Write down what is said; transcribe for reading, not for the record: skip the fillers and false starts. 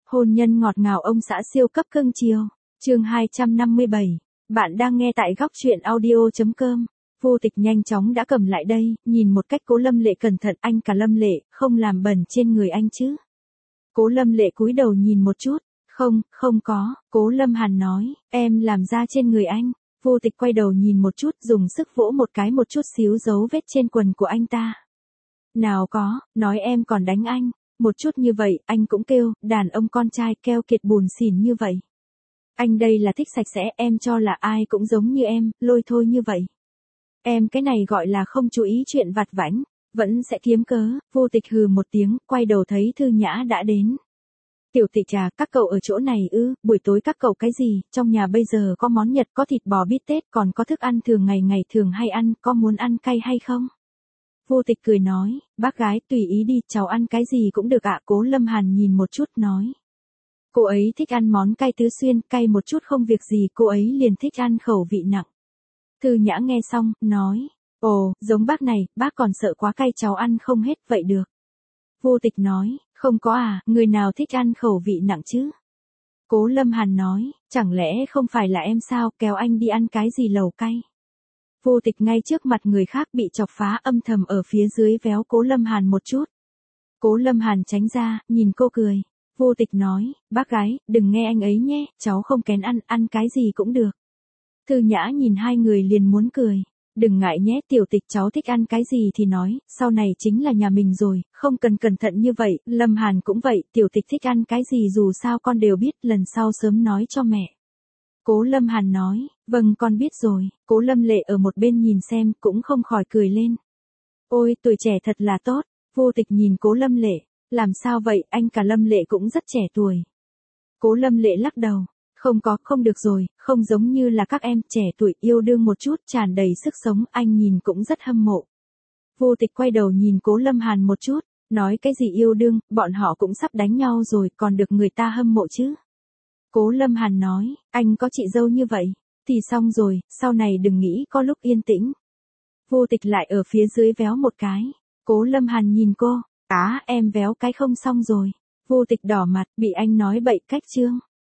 Hôn nhân ngọt ngào ông xã siêu cấp cưng chiều. Chương 257. Bạn đang nghe tại góc truyện audio.com. Vô Tịch nhanh chóng đã cầm lại đây, nhìn một cách Cố Lâm Lệ cẩn thận, anh cả Lâm Lệ, không làm bẩn trên người anh chứ? Cố Lâm Lệ cúi đầu nhìn một chút, không có, Cố Lâm Hàn nói, em làm ra trên người anh. Vô Tịch quay đầu nhìn một chút, dùng sức vỗ một cái, một chút xíu dấu vết trên quần của anh ta. Nào có, nói em còn đánh anh. Một chút như vậy, anh cũng kêu, đàn ông con trai keo kiệt buồn xỉn như vậy. Anh đây là thích sạch sẽ, em cho là ai cũng giống như em, lôi thôi như vậy. Em cái này gọi là không chú ý chuyện vặt vãnh, vẫn sẽ kiếm cớ. Vô Tịch hừ một tiếng, quay đầu thấy Thư Nhã đã đến. Tiểu Tịch à, các cậu ở chỗ này ư? Buổi tối các cậu cái gì? Trong nhà bây giờ có món Nhật, có thịt bò bít tết, còn có thức ăn thường ngày thường hay ăn, có muốn ăn cay hay không? Vô Tịch cười nói, bác gái tùy ý đi, cháu ăn cái gì cũng được ạ. Cố Lâm Hàn nhìn một chút nói. Cô ấy thích ăn món cay tứ xuyên, cay một chút không việc gì, cô ấy liền thích ăn khẩu vị nặng. Thư Nhã nghe xong, nói, ồ, giống bác này, bác còn sợ quá cay cháu ăn không hết, vậy được. Vô Tịch nói, không có à, người nào thích ăn khẩu vị nặng chứ? Cố Lâm Hàn nói, chẳng lẽ không phải là em sao, kéo anh đi ăn cái gì lẩu cay? Vô Tịch ngay trước mặt người khác bị chọc phá, âm thầm ở phía dưới véo Cố Lâm Hàn một chút. Cố Lâm Hàn tránh ra, nhìn cô cười. Vô Tịch nói, bác gái, đừng nghe anh ấy nhé, cháu không kén ăn cái gì cũng được. Thư Nhã nhìn hai người liền muốn cười. Đừng ngại nhé Tiểu Tịch, cháu thích ăn cái gì thì nói, sau này chính là nhà mình rồi, không cần cẩn thận như vậy. Lâm Hàn cũng vậy, Tiểu Tịch thích ăn cái gì dù sao con đều biết, lần sau sớm nói cho mẹ. Cố Lâm Hàn nói, vâng con biết rồi. Cố Lâm Lệ ở một bên nhìn xem, cũng không khỏi cười lên. Ôi, tuổi trẻ thật là tốt. Vô Tịch nhìn Cố Lâm Lệ, làm sao vậy, anh cả Lâm Lệ cũng rất trẻ tuổi. Cố Lâm Lệ lắc đầu, không được rồi, không giống như là các em trẻ tuổi, yêu đương một chút, tràn đầy sức sống, anh nhìn cũng rất hâm mộ. Vô Tịch quay đầu nhìn Cố Lâm Hàn một chút, nói cái gì yêu đương, bọn họ cũng sắp đánh nhau rồi, còn được người ta hâm mộ chứ. Cố Lâm Hàn nói, anh có chị dâu như vậy, thì xong rồi, sau này đừng nghĩ có lúc yên tĩnh. Vô Tịch lại ở phía dưới véo một cái. Cố Lâm Hàn nhìn cô, em véo cái không xong rồi. Vô Tịch đỏ mặt, bị anh nói bậy cách chương.